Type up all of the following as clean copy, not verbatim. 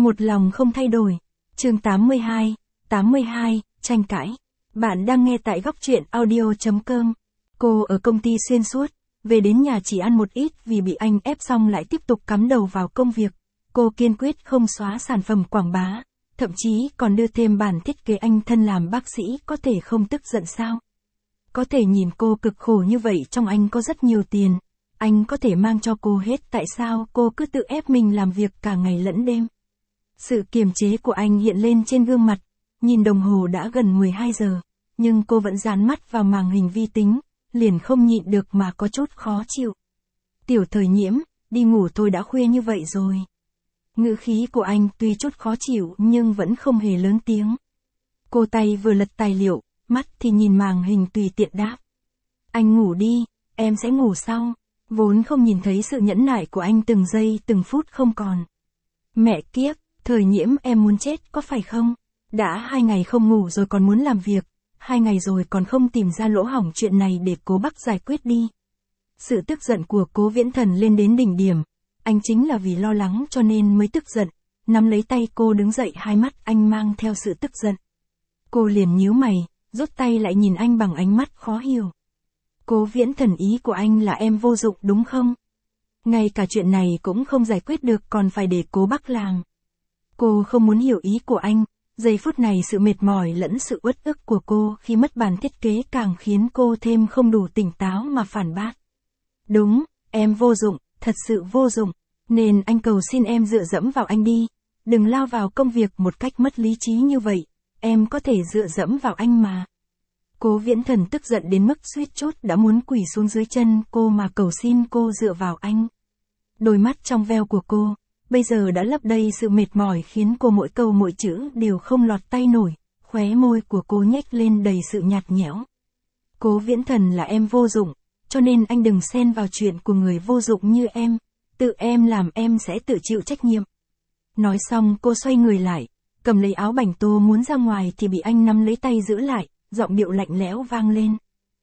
Một lòng không thay đổi. Chương 82, tranh cãi. Bạn đang nghe tại góc truyện audio.com. Cô ở công ty xuyên suốt, về đến nhà chỉ ăn một ít vì bị anh ép xong lại tiếp tục cắm đầu vào công việc. Cô kiên quyết không xóa sản phẩm quảng bá, thậm chí còn đưa thêm bản thiết kế. Anh thân làm bác sĩ có thể không tức giận sao? Có thể nhìn cô cực khổ như vậy, trong anh có rất nhiều tiền. Anh có thể mang cho cô hết, tại sao cô cứ tự ép mình làm việc cả ngày lẫn đêm? Sự kiềm chế của anh hiện lên trên gương mặt, nhìn đồng hồ đã gần 12 giờ, nhưng cô vẫn dán mắt vào màn hình vi tính, liền không nhịn được mà có chút khó chịu. Tiểu Thời Nhiễm, đi ngủ thôi, đã khuya như vậy rồi. Ngữ khí của anh tuy chút khó chịu nhưng vẫn không hề lớn tiếng. Cô tay vừa lật tài liệu, mắt thì nhìn màn hình tùy tiện đáp. Anh ngủ đi, em sẽ ngủ sau. Vốn không nhìn thấy sự nhẫn nại của anh, từng giây từng phút không còn. Mẹ kiếp, Thời Nhiễm, em muốn chết có phải không? Đã 2 ngày không ngủ rồi còn muốn làm việc, 2 ngày rồi còn không tìm ra lỗ hổng chuyện này để Cố Bắc giải quyết đi. Sự tức giận của Cố Viễn Thần lên đến đỉnh điểm, anh chính là vì lo lắng cho nên mới tức giận, nắm lấy tay cô đứng dậy, hai mắt anh mang theo sự tức giận. Cô liền nhíu mày, rút tay lại nhìn anh bằng ánh mắt khó hiểu. Cố Viễn Thần, ý của anh là em vô dụng đúng không? Ngay cả chuyện này cũng không giải quyết được còn phải để Cố Bắc làm. Cô không muốn hiểu ý của anh, giây phút này sự mệt mỏi lẫn sự uất ức của cô khi mất bản thiết kế càng khiến cô thêm không đủ tỉnh táo mà phản bác. Đúng, em vô dụng, thật sự vô dụng, nên anh cầu xin em dựa dẫm vào anh đi, đừng lao vào công việc một cách mất lý trí như vậy, em có thể dựa dẫm vào anh mà. Cố Viễn Thần tức giận đến mức suýt chút đã muốn quỳ xuống dưới chân cô mà cầu xin cô dựa vào anh. Đôi mắt trong veo của cô, bây giờ đã lấp đầy sự mệt mỏi khiến cô mỗi câu mỗi chữ đều không lọt tay nổi, khóe môi của cô nhếch lên đầy sự nhạt nhẽo. Cố Viễn Thần, là em vô dụng, cho nên anh đừng xen vào chuyện của người vô dụng như em, tự em làm em sẽ tự chịu trách nhiệm. Nói xong cô xoay người lại, cầm lấy áo bảnh tô muốn ra ngoài thì bị anh nắm lấy tay giữ lại, giọng điệu lạnh lẽo vang lên.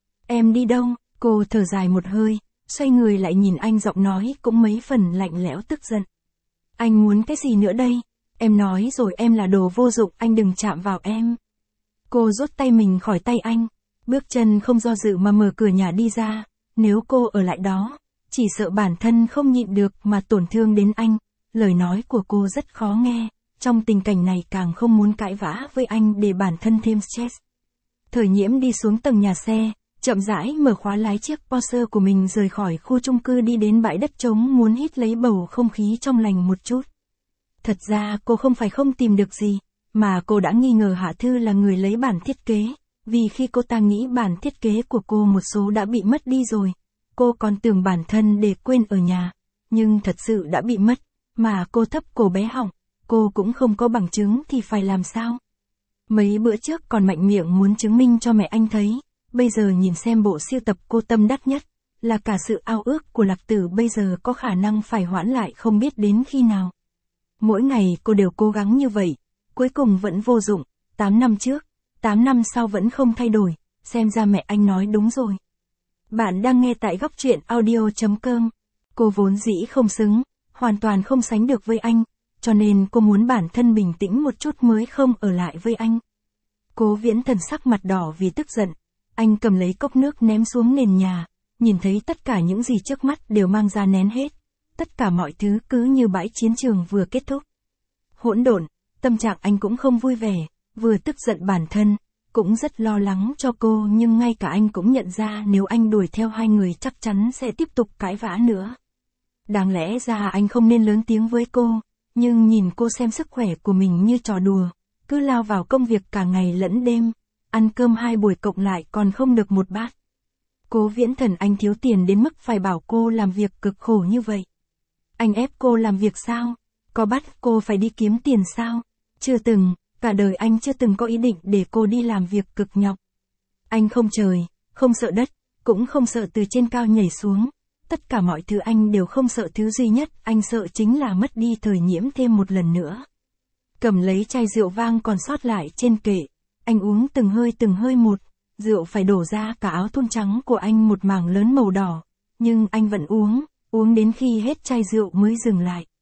Em đi đâu? Cô thở dài một hơi, xoay người lại nhìn anh, giọng nói cũng mấy phần lạnh lẽo tức giận. Anh muốn cái gì nữa đây? Em nói rồi, em là đồ vô dụng, anh đừng chạm vào em. Cô rút tay mình khỏi tay anh, bước chân không do dự mà mở cửa nhà đi ra. Nếu cô ở lại đó, chỉ sợ bản thân không nhịn được mà tổn thương đến anh. Lời nói của cô rất khó nghe, trong tình cảnh này càng không muốn cãi vã với anh để bản thân thêm stress. Thời Nhiễm đi xuống tầng nhà xe, chậm rãi mở khóa lái chiếc Porsche của mình rời khỏi khu chung cư đi đến bãi đất trống, muốn hít lấy bầu không khí trong lành một chút. Thật ra cô không phải không tìm được gì, mà cô đã nghi ngờ Hạ Thư là người lấy bản thiết kế, vì khi cô ta nghĩ bản thiết kế của cô một số đã bị mất đi rồi, cô còn tưởng bản thân để quên ở nhà, nhưng thật sự đã bị mất, mà cô thấp cổ bé họng, cô cũng không có bằng chứng thì phải làm sao? Mấy bữa trước còn mạnh miệng muốn chứng minh cho mẹ anh thấy, bây giờ nhìn xem bộ sưu tập cô tâm đắc nhất, là cả sự ao ước của Lạc Tử bây giờ có khả năng phải hoãn lại không biết đến khi nào. Mỗi ngày cô đều cố gắng như vậy, cuối cùng vẫn vô dụng, 8 năm trước, 8 năm sau vẫn không thay đổi, xem ra mẹ anh nói đúng rồi. Bạn đang nghe tại góc truyện audio.com. Cô vốn dĩ không xứng, hoàn toàn không sánh được với anh, cho nên cô muốn bản thân bình tĩnh một chút mới không ở lại với anh. Cố Viễn Thần sắc mặt đỏ vì tức giận, anh cầm lấy cốc nước ném xuống nền nhà, nhìn thấy tất cả những gì trước mắt đều mang ra nén hết, tất cả mọi thứ cứ như bãi chiến trường vừa kết thúc. Hỗn độn, tâm trạng anh cũng không vui vẻ, vừa tức giận bản thân, cũng rất lo lắng cho cô, nhưng ngay cả anh cũng nhận ra nếu anh đuổi theo hai người chắc chắn sẽ tiếp tục cãi vã nữa. Đáng lẽ ra anh không nên lớn tiếng với cô, nhưng nhìn cô xem sức khỏe của mình như trò đùa, cứ lao vào công việc cả ngày lẫn đêm, ăn cơm 2 buổi cộng lại còn không được một bát. Cố Viễn Thần, anh thiếu tiền đến mức phải bảo cô làm việc cực khổ như vậy. Anh ép cô làm việc sao? Có bắt cô phải đi kiếm tiền sao? Chưa từng, cả đời anh chưa từng có ý định để cô đi làm việc cực nhọc. Anh không trời, không sợ đất, cũng không sợ từ trên cao nhảy xuống. Tất cả mọi thứ anh đều không sợ, thứ duy nhất anh sợ chính là mất đi Thời Nhiễm thêm một lần nữa. Cầm lấy chai rượu vang còn sót lại trên kệ, anh uống từng hơi một, rượu phải đổ ra cả áo thun trắng của anh một mảng lớn màu đỏ, nhưng anh vẫn uống đến khi hết chai rượu mới dừng lại.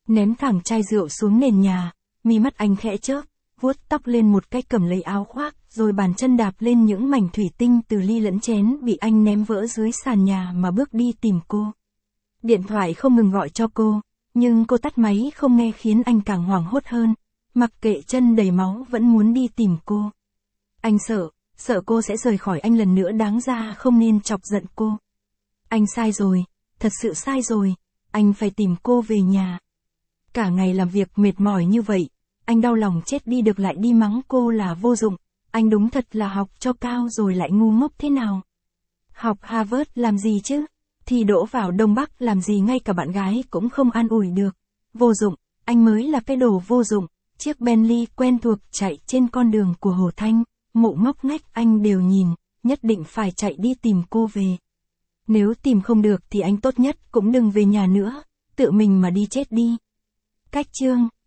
Ném thẳng chai rượu xuống nền nhà, mi mắt anh khẽ chớp, vuốt tóc lên một cách cầm lấy áo khoác, rồi bàn chân đạp lên những mảnh thủy tinh từ ly lẫn chén bị anh ném vỡ dưới sàn nhà mà bước đi tìm cô. Điện thoại không ngừng gọi cho cô, nhưng cô tắt máy không nghe khiến anh càng hoảng hốt hơn, mặc kệ chân đầy máu vẫn muốn đi tìm cô. Anh sợ cô sẽ rời khỏi anh lần nữa, đáng ra không nên chọc giận cô. Anh sai rồi, thật sự sai rồi, anh phải tìm cô về nhà. Cả ngày làm việc mệt mỏi như vậy, anh đau lòng chết đi được lại đi mắng cô là vô dụng, anh đúng thật là học cho cao rồi lại ngu ngốc thế nào. Học Harvard làm gì chứ? Thi đỗ vào Đông Bắc làm gì, ngay cả bạn gái cũng không an ủi được. Vô dụng, anh mới là cái đồ vô dụng. Chiếc Bentley quen thuộc chạy trên con đường của Hồ Thanh, mụ ngốc nghếch anh đều nhìn, nhất định phải chạy đi tìm cô về. Nếu tìm không được thì anh tốt nhất cũng đừng về nhà nữa, tự mình mà đi chết đi. Cách chương